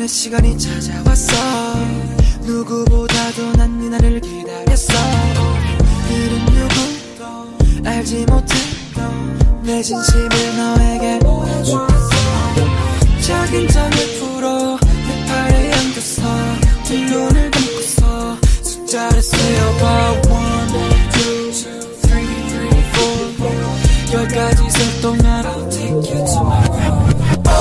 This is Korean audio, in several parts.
너만의 시간이 찾아왔어. 누구보다도 난 네 날을 기다렸어. 그런 누구도 알지 못했던 내 진심을 너에게 보여주겠어. 작은 장을 풀어 내 팔에 안겼어. 두 눈을 감고서 숫자를 세어봐. 1, 2, 3, 4 10까지 셀 동안 I'll take you to my world.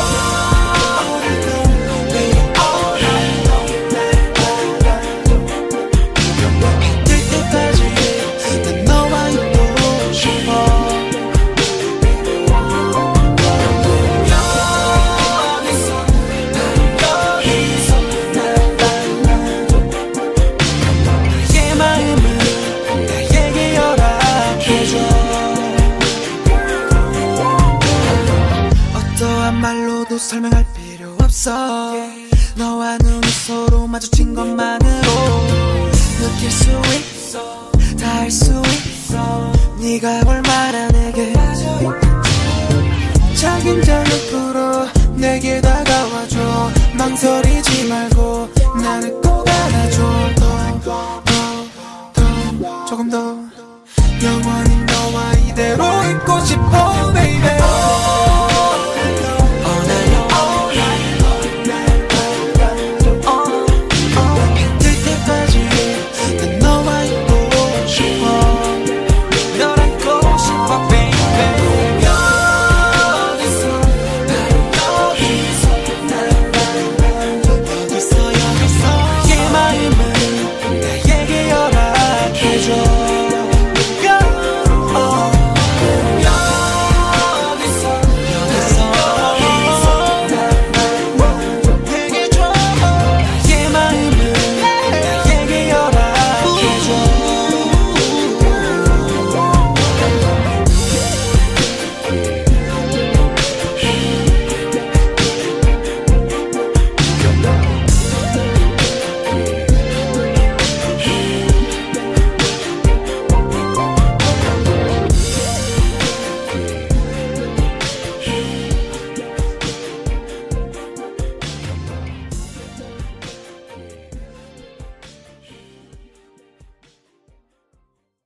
말로도 설명할 필요 없어. 너와 눈이 서로 마주친 것만으로 느낄 수 있어. 다 알 수 있어. 네가 얼마나 내게 작은 장을 풀어 내게 다가와줘. 망설이